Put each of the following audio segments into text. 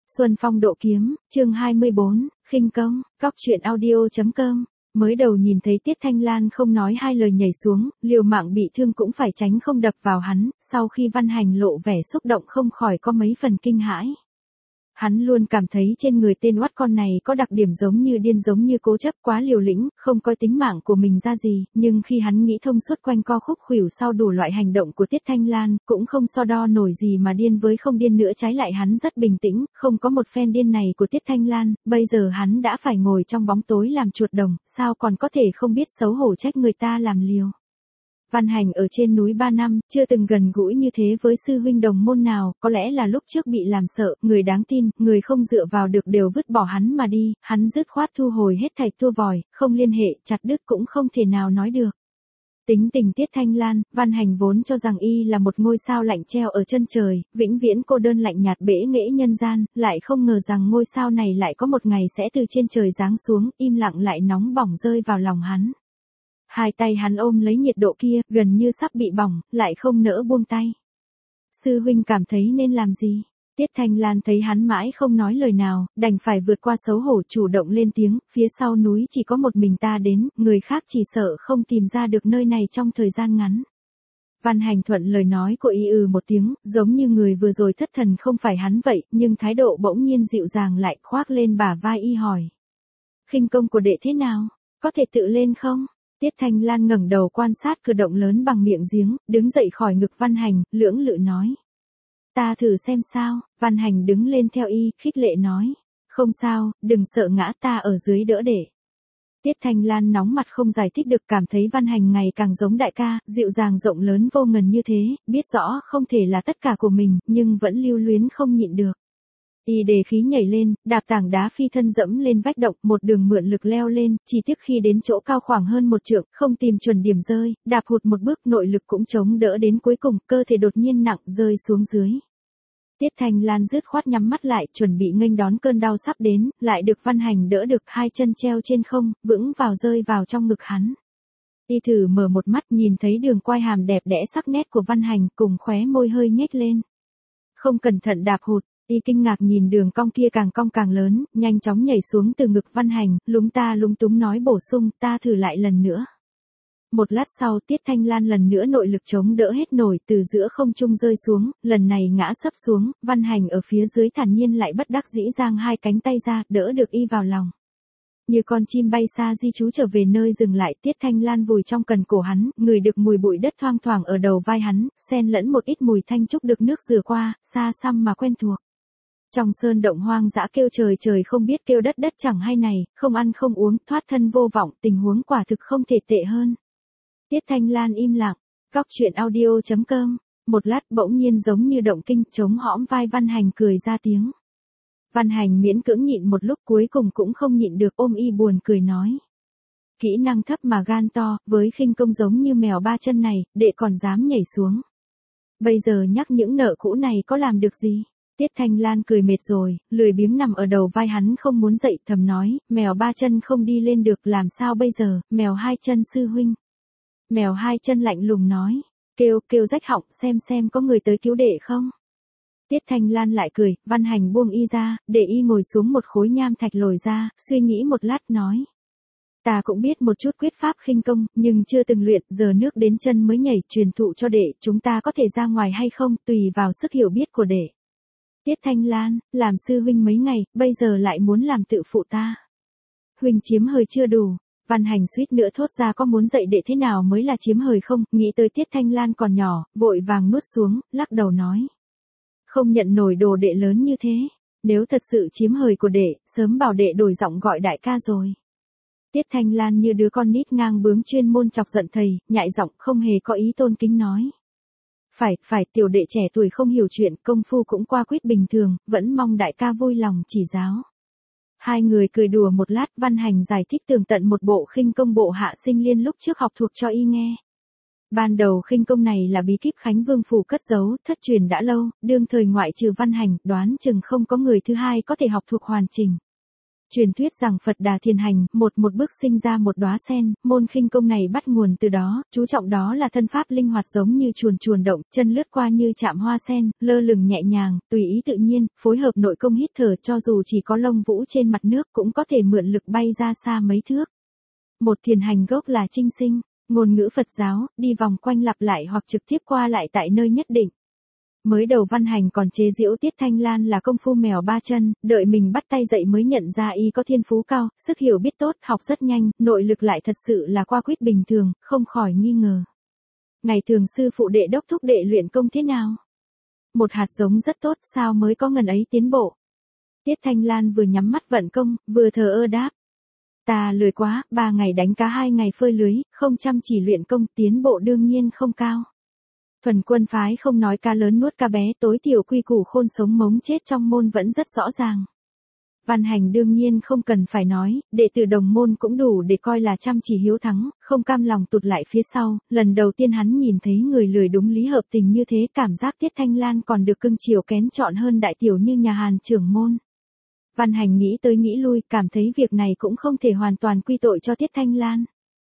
Xuân Phong độ kiếm, chương 24, khinh công, góc truyện audio.com. Mới đầu nhìn thấy Tiết Thanh Lan không nói hai lời nhảy xuống, liều mạng bị thương cũng phải tránh không đập vào hắn, sau khi Văn Hành lộ vẻ xúc động không khỏi có mấy phần kinh hãi. Hắn luôn cảm thấy trên người tên oắt con này có đặc điểm giống như điên giống như cố chấp quá liều lĩnh, không coi tính mạng của mình ra gì, nhưng khi hắn nghĩ thông suốt quanh co khúc khuỷu sau đủ loại hành động của Tiết Thanh Lan, cũng không so đo nổi gì mà điên với không điên nữa, trái lại hắn rất bình tĩnh, không có một phen điên này của Tiết Thanh Lan, bây giờ hắn đã phải ngồi trong bóng tối làm chuột đồng, sao còn có thể không biết xấu hổ trách người ta làm liều. Văn Hành ở trên núi 3 năm, chưa từng gần gũi như thế với sư huynh đồng môn nào, có lẽ là lúc trước bị làm sợ, người đáng tin, người không dựa vào được đều vứt bỏ hắn mà đi, hắn dứt khoát thu hồi hết thảy tua vòi, không liên hệ, chặt đứt cũng không thể nào nói được. Tính tình Tiết Thanh Lan, Văn Hành vốn cho rằng y là một ngôi sao lạnh treo ở chân trời, vĩnh viễn cô đơn lạnh nhạt bẽ nghễ nhân gian, lại không ngờ rằng ngôi sao này lại có một ngày sẽ từ trên trời giáng xuống, im lặng lại nóng bỏng rơi vào lòng hắn. Hai tay hắn ôm lấy nhiệt độ kia, gần như sắp bị bỏng, lại không nỡ buông tay. Sư huynh cảm thấy nên làm gì? Tiết Thanh Lan thấy hắn mãi không nói lời nào, đành phải vượt qua xấu hổ chủ động lên tiếng, phía sau núi chỉ có một mình ta đến, người khác chỉ sợ không tìm ra được nơi này trong thời gian ngắn. Văn Hành thuận lời nói của y một tiếng, giống như người vừa rồi thất thần không phải hắn vậy, nhưng thái độ bỗng nhiên dịu dàng lại khoác lên bả vai y hỏi. Khinh công của đệ thế nào? Có thể tự lên không? Tiết Thanh Lan ngẩng đầu quan sát cử động lớn bằng miệng giếng, đứng dậy khỏi ngực Văn Hành, lưỡng lự nói. Ta thử xem sao, Văn Hành đứng lên theo y, khích lệ nói. Không sao, đừng sợ ngã, ta ở dưới đỡ để. Tiết Thanh Lan nóng mặt không giải thích được, cảm thấy Văn Hành ngày càng giống đại ca, dịu dàng rộng lớn vô ngần như thế, biết rõ không thể là tất cả của mình, nhưng vẫn lưu luyến không nhịn được. Y đề khí nhảy lên, đạp tảng đá phi thân dẫm lên vách động, một đường mượn lực leo lên, chỉ tiếc khi đến chỗ cao khoảng hơn 1 trượng, không tìm chuẩn điểm rơi, đạp hụt một bước, nội lực cũng chống đỡ đến cuối cùng, cơ thể đột nhiên nặng rơi xuống dưới. Tiết Thanh Lan dứt khoát nhắm mắt lại, chuẩn bị nghênh đón cơn đau sắp đến, lại được Văn Hành đỡ được, hai chân treo trên không, vững vào rơi vào trong ngực hắn. Y thử mở một mắt, nhìn thấy đường quai hàm đẹp đẽ sắc nét của Văn Hành, cùng khóe môi hơi nhếch lên. Không cẩn thận đạp hụt. Y kinh ngạc nhìn đường cong kia càng cong càng lớn, nhanh chóng nhảy xuống từ ngực Văn Hành, lúng túng nói bổ sung, ta thử lại lần nữa. Một lát sau, Tiết Thanh Lan lần nữa nội lực chống đỡ hết nổi, từ giữa không trung rơi xuống, lần này ngã sấp xuống, Văn Hành ở phía dưới thản nhiên lại bất đắc dĩ giang hai cánh tay ra, đỡ được y vào lòng. Như con chim bay xa di trú trở về nơi dừng lại, Tiết Thanh Lan vùi trong cần cổ hắn, ngửi được mùi bụi đất thoang thoảng ở đầu vai hắn, xen lẫn một ít mùi thanh trúc được nước rửa qua, xa xăm mà quen thuộc. Trong sơn động hoang dã kêu trời trời không biết kêu đất đất chẳng hay này, không ăn không uống, thoát thân vô vọng, tình huống quả thực không thể tệ hơn. Tiết Thanh Lan im lặng, góc truyện audio.com, một lát bỗng nhiên giống như động kinh, chống hõm vai Văn Hành cười ra tiếng. Văn Hành miễn cưỡng nhịn một lúc, cuối cùng cũng không nhịn được, ôm y buồn cười nói. Kỹ năng thấp mà gan to, với khinh công giống như mèo ba chân này, đệ còn dám nhảy xuống. Bây giờ nhắc những nợ cũ này có làm được gì? Tiết Thanh Lan cười mệt rồi, lười biếng nằm ở đầu vai hắn không muốn dậy, thầm nói, mèo ba chân không đi lên được, làm sao bây giờ, mèo hai chân sư huynh. Mèo hai chân lạnh lùng nói, kêu rách họng, xem có người tới cứu đệ không. Tiết Thanh Lan lại cười, Văn Hành buông y ra, để y ngồi xuống một khối nham thạch lồi ra, suy nghĩ một lát nói. Ta cũng biết một chút quyết pháp khinh công, nhưng chưa từng luyện, giờ nước đến chân mới nhảy, truyền thụ cho đệ, chúng ta có thể ra ngoài hay không, tùy vào sức hiểu biết của đệ. Tiết Thanh Lan, làm sư huynh mấy ngày, bây giờ lại muốn làm tự phụ ta. Huynh chiếm hời chưa đủ. Văn Hành suýt nữa thốt ra có muốn dạy đệ thế nào mới là chiếm hời không, nghĩ tới Tiết Thanh Lan còn nhỏ, vội vàng nuốt xuống, lắc đầu nói. Không nhận nổi đồ đệ lớn như thế, nếu thật sự chiếm hời của đệ, sớm bảo đệ đổi giọng gọi đại ca rồi. Tiết Thanh Lan như đứa con nít ngang bướng chuyên môn chọc giận thầy, nhại giọng không hề có ý tôn kính nói. Phải, tiểu đệ trẻ tuổi không hiểu chuyện, công phu cũng qua quýt bình thường, vẫn mong đại ca vui lòng chỉ giáo. Hai người cười đùa một lát, Văn Hành giải thích tường tận một bộ khinh công bộ hạ sinh liên lúc trước học thuộc cho y nghe. Ban đầu khinh công này là bí kíp Khánh Vương phủ cất giấu, thất truyền đã lâu, đương thời ngoại trừ Văn Hành, đoán chừng không có người thứ hai có thể học thuộc hoàn chỉnh. Truyền thuyết rằng Phật Đà thiền hành, một bước sinh ra một đóa sen, môn khinh công này bắt nguồn từ đó, chú trọng đó là thân pháp linh hoạt giống như chuồn động, chân lướt qua như chạm hoa sen, lơ lửng nhẹ nhàng, tùy ý tự nhiên, phối hợp nội công hít thở cho dù chỉ có lông vũ trên mặt nước cũng có thể mượn lực bay ra xa mấy thước. Một thiền hành gốc là trinh sinh, ngôn ngữ Phật giáo, đi vòng quanh lặp lại hoặc trực tiếp qua lại tại nơi nhất định. Mới đầu Văn Hành còn chế giễu Tiết Thanh Lan là công phu mèo ba chân, đợi mình bắt tay dậy mới nhận ra y có thiên phú cao, sức hiểu biết tốt, học rất nhanh, nội lực lại thật sự là qua quýt bình thường, không khỏi nghi ngờ. Ngày thường sư phụ đệ đốc thúc đệ luyện công thế nào? Một hạt giống rất tốt, sao mới có ngần ấy tiến bộ? Tiết Thanh Lan vừa nhắm mắt vận công, vừa thờ ơ đáp. Ta lười quá, 3 ngày đánh cá 2 ngày phơi lưới, không chăm chỉ luyện công, tiến bộ đương nhiên không cao. Thuần quân phái không nói cá lớn nuốt cá bé, tối thiểu quy củ khôn sống mống chết trong môn vẫn rất rõ ràng. Văn Hành đương nhiên không cần phải nói, đệ tử đồng môn cũng đủ để coi là chăm chỉ hiếu thắng, không cam lòng tụt lại phía sau, lần đầu tiên hắn nhìn thấy người lười đúng lý hợp tình như thế, cảm giác Tiết Thanh Lan còn được cưng chiều kén chọn hơn đại tiểu như nhà Hàn trưởng môn. Văn Hành nghĩ tới nghĩ lui, cảm thấy việc này cũng không thể hoàn toàn quy tội cho Tiết Thanh Lan.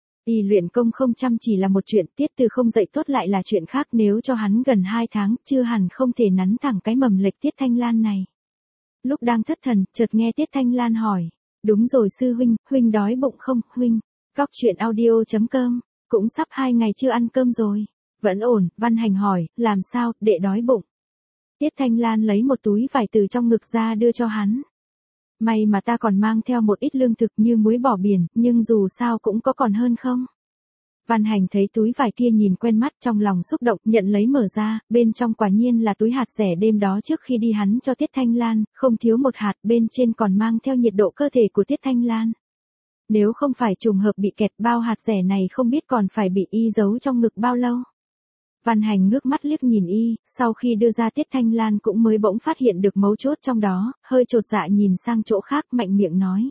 Y luyện công không chăm chỉ là một chuyện, Tiết Từ không dạy tốt lại là chuyện khác, nếu cho hắn gần 2 tháng, chưa hẳn không thể nắn thẳng cái mầm lệch Tiết Thanh Lan này. Lúc đang thất thần, chợt nghe Tiết Thanh Lan hỏi, đúng rồi sư huynh, huynh đói bụng không, huynh? Cóc truyện audio.com, cũng sắp 2 ngày chưa ăn cơm rồi. Vẫn ổn, Văn Hành hỏi, làm sao, đệ đói bụng? Tiết Thanh Lan lấy một túi vải từ trong ngực ra đưa cho hắn. May mà ta còn mang theo một ít lương thực như muối bỏ biển, nhưng dù sao cũng có còn hơn không? Văn Hành thấy túi vải kia nhìn quen mắt, trong lòng xúc động, nhận lấy mở ra, bên trong quả nhiên là túi hạt rẻ đêm đó trước khi đi hắn cho Tiết Thanh Lan, không thiếu một hạt, bên trên còn mang theo nhiệt độ cơ thể của Tiết Thanh Lan. Nếu không phải trùng hợp bị kẹt, bao hạt rẻ này không biết còn phải bị y giấu trong ngực bao lâu. Văn Hành ngước mắt liếc nhìn y, sau khi đưa ra Tiết Thanh Lan cũng mới bỗng phát hiện được mấu chốt trong đó, hơi chột dạ nhìn sang chỗ khác, mạnh miệng nói.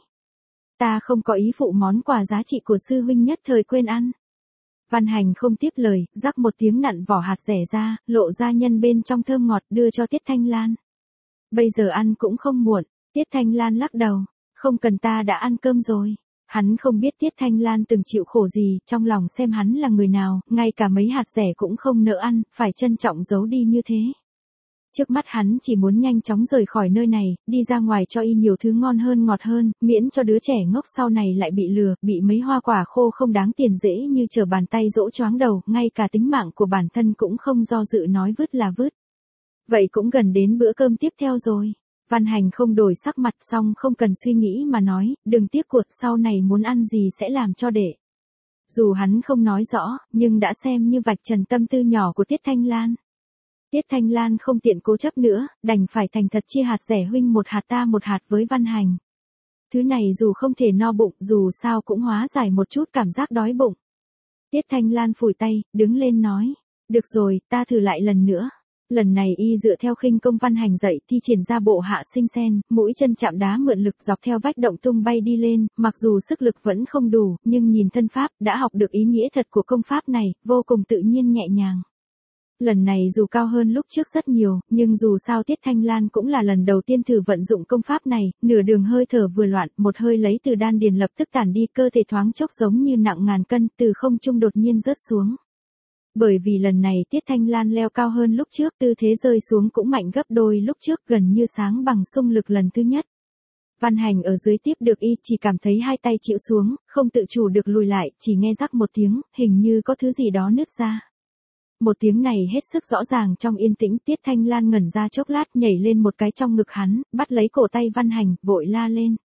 Ta không có ý phụ món quà giá trị của sư huynh, nhất thời quên ăn. Văn Hành không tiếp lời, rắc một tiếng nặn vỏ hạt rẻ ra, lộ ra nhân bên trong thơm ngọt đưa cho Tiết Thanh Lan. Bây giờ ăn cũng không muộn, Tiết Thanh Lan lắc đầu, không cần, ta đã ăn cơm rồi. Hắn không biết Tiết Thanh Lan từng chịu khổ gì, trong lòng xem hắn là người nào, ngay cả mấy hạt rẻ cũng không nỡ ăn, phải trân trọng giấu đi như thế. Trước mắt hắn chỉ muốn nhanh chóng rời khỏi nơi này, đi ra ngoài cho y nhiều thứ ngon hơn ngọt hơn, miễn cho đứa trẻ ngốc sau này lại bị lừa, bị mấy hoa quả khô không đáng tiền dễ như trở bàn tay dỗ choáng đầu, ngay cả tính mạng của bản thân cũng không do dự nói vứt là vứt. Vậy cũng gần đến bữa cơm tiếp theo rồi. Văn Hành không đổi sắc mặt, xong không cần suy nghĩ mà nói, đừng tiếc cuộc, sau này muốn ăn gì sẽ làm cho đệ. Dù hắn không nói rõ, nhưng đã xem như vạch trần tâm tư nhỏ của Tiết Thanh Lan. Tiết Thanh Lan không tiện cố chấp nữa, đành phải thành thật chia hạt rẻ huynh một hạt ta một hạt với Văn Hành. Thứ này dù không thể no bụng, dù sao cũng hóa giải một chút cảm giác đói bụng. Tiết Thanh Lan phủi tay, đứng lên nói, được rồi, ta thử lại lần nữa. Lần này y dựa theo khinh công Văn Hành dạy, thi triển ra bộ hạ sinh sen, mũi chân chạm đá mượn lực dọc theo vách động tung bay đi lên, mặc dù sức lực vẫn không đủ, nhưng nhìn thân pháp, đã học được ý nghĩa thật của công pháp này, vô cùng tự nhiên nhẹ nhàng. Lần này dù cao hơn lúc trước rất nhiều, nhưng dù sao Tiết Thanh Lan cũng là lần đầu tiên thử vận dụng công pháp này, nửa đường hơi thở vừa loạn, một hơi lấy từ đan điền lập tức tản đi, cơ thể thoáng chốc giống như nặng ngàn cân, từ không trung đột nhiên rớt xuống. Bởi vì lần này Tiết Thanh Lan leo cao hơn lúc trước, tư thế rơi xuống cũng mạnh gấp đôi lúc trước, gần như sáng bằng xung lực lần thứ nhất. Văn Hành ở dưới tiếp được y, chỉ cảm thấy hai tay chịu xuống, không tự chủ được lùi lại, chỉ nghe rắc một tiếng, hình như có thứ gì đó nứt ra. Một tiếng này hết sức rõ ràng trong yên tĩnh, Tiết Thanh Lan ngẩn ra chốc lát, nhảy lên một cái trong ngực hắn, bắt lấy cổ tay Văn Hành, vội la lên.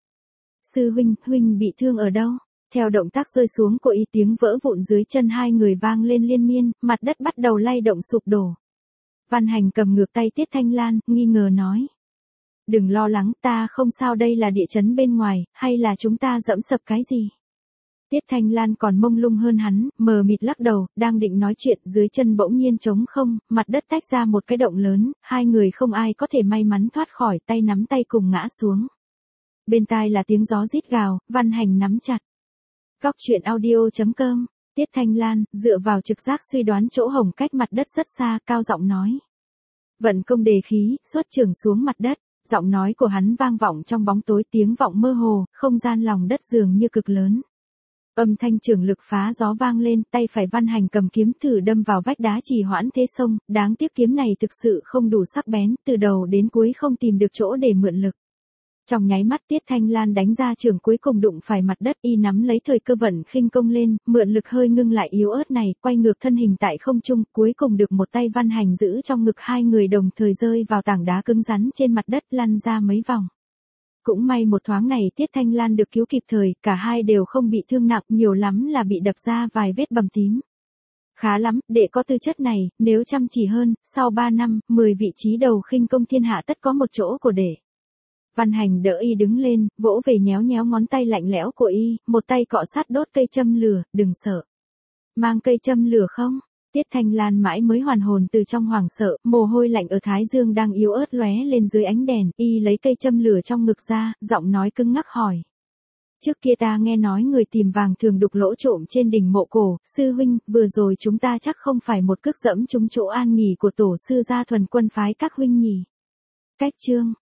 Sư huynh, huynh bị thương ở đâu? Theo động tác rơi xuống của y, tiếng vỡ vụn dưới chân hai người vang lên liên miên, mặt đất bắt đầu lay động sụp đổ. Văn Hành cầm ngược tay Tiết Thanh Lan, nghi ngờ nói. Đừng lo lắng, ta không sao, đây là địa chấn bên ngoài, hay là chúng ta dẫm sập cái gì? Tiết Thanh Lan còn mông lung hơn hắn, mờ mịt lắc đầu, đang định nói chuyện, dưới chân bỗng nhiên trống không, mặt đất tách ra một cái động lớn, hai người không ai có thể may mắn thoát khỏi, tay nắm tay cùng ngã xuống. Bên tai là tiếng gió rít gào, Văn Hành nắm chặt. Cóc truyện audio.com, Tiết Thanh Lan, dựa vào trực giác suy đoán chỗ hổng cách mặt đất rất xa, cao giọng nói. Vận công đề khí, xuất trường xuống mặt đất, giọng nói của hắn vang vọng trong bóng tối, tiếng vọng mơ hồ, không gian lòng đất dường như cực lớn. Âm thanh trường lực phá gió vang lên, tay phải Văn Hành cầm kiếm thử đâm vào vách đá trì hoãn thế sông, đáng tiếc kiếm này thực sự không đủ sắc bén, từ đầu đến cuối không tìm được chỗ để mượn lực. Trong nháy mắt Tiết Thanh Lan đánh ra trường cuối cùng đụng phải mặt đất, y nắm lấy thời cơ vận khinh công lên, mượn lực hơi ngưng lại yếu ớt này, quay ngược thân hình tại không trung, cuối cùng được một tay Văn Hành giữ trong ngực, hai người đồng thời rơi vào tảng đá cứng rắn trên mặt đất, lăn ra mấy vòng. Cũng may một thoáng này Tiết Thanh Lan được cứu kịp thời, cả hai đều không bị thương nặng, nhiều lắm là bị đập ra vài vết bầm tím. Khá lắm, đệ có tư chất này, nếu chăm chỉ hơn, sau 3 năm, 10 vị trí đầu khinh công thiên hạ tất có một chỗ của đệ. Văn Hành đỡ y đứng lên, vỗ về nhéo nhéo ngón tay lạnh lẽo của y, một tay cọ sát đốt cây châm lửa, đừng sợ. Mang cây châm lửa không? Tiết Thanh Lan mãi mới hoàn hồn từ trong hoảng sợ, mồ hôi lạnh ở thái dương đang yếu ớt lóe lên dưới ánh đèn, y lấy cây châm lửa trong ngực ra, giọng nói cứng ngắc hỏi. Trước kia ta nghe nói người tìm vàng thường đục lỗ trộm trên đỉnh mộ cổ, sư huynh, vừa rồi chúng ta chắc không phải một cước dẫm trúng chỗ an nghỉ của tổ sư gia Thuần Quân phái các huynh nhỉ? Cách chương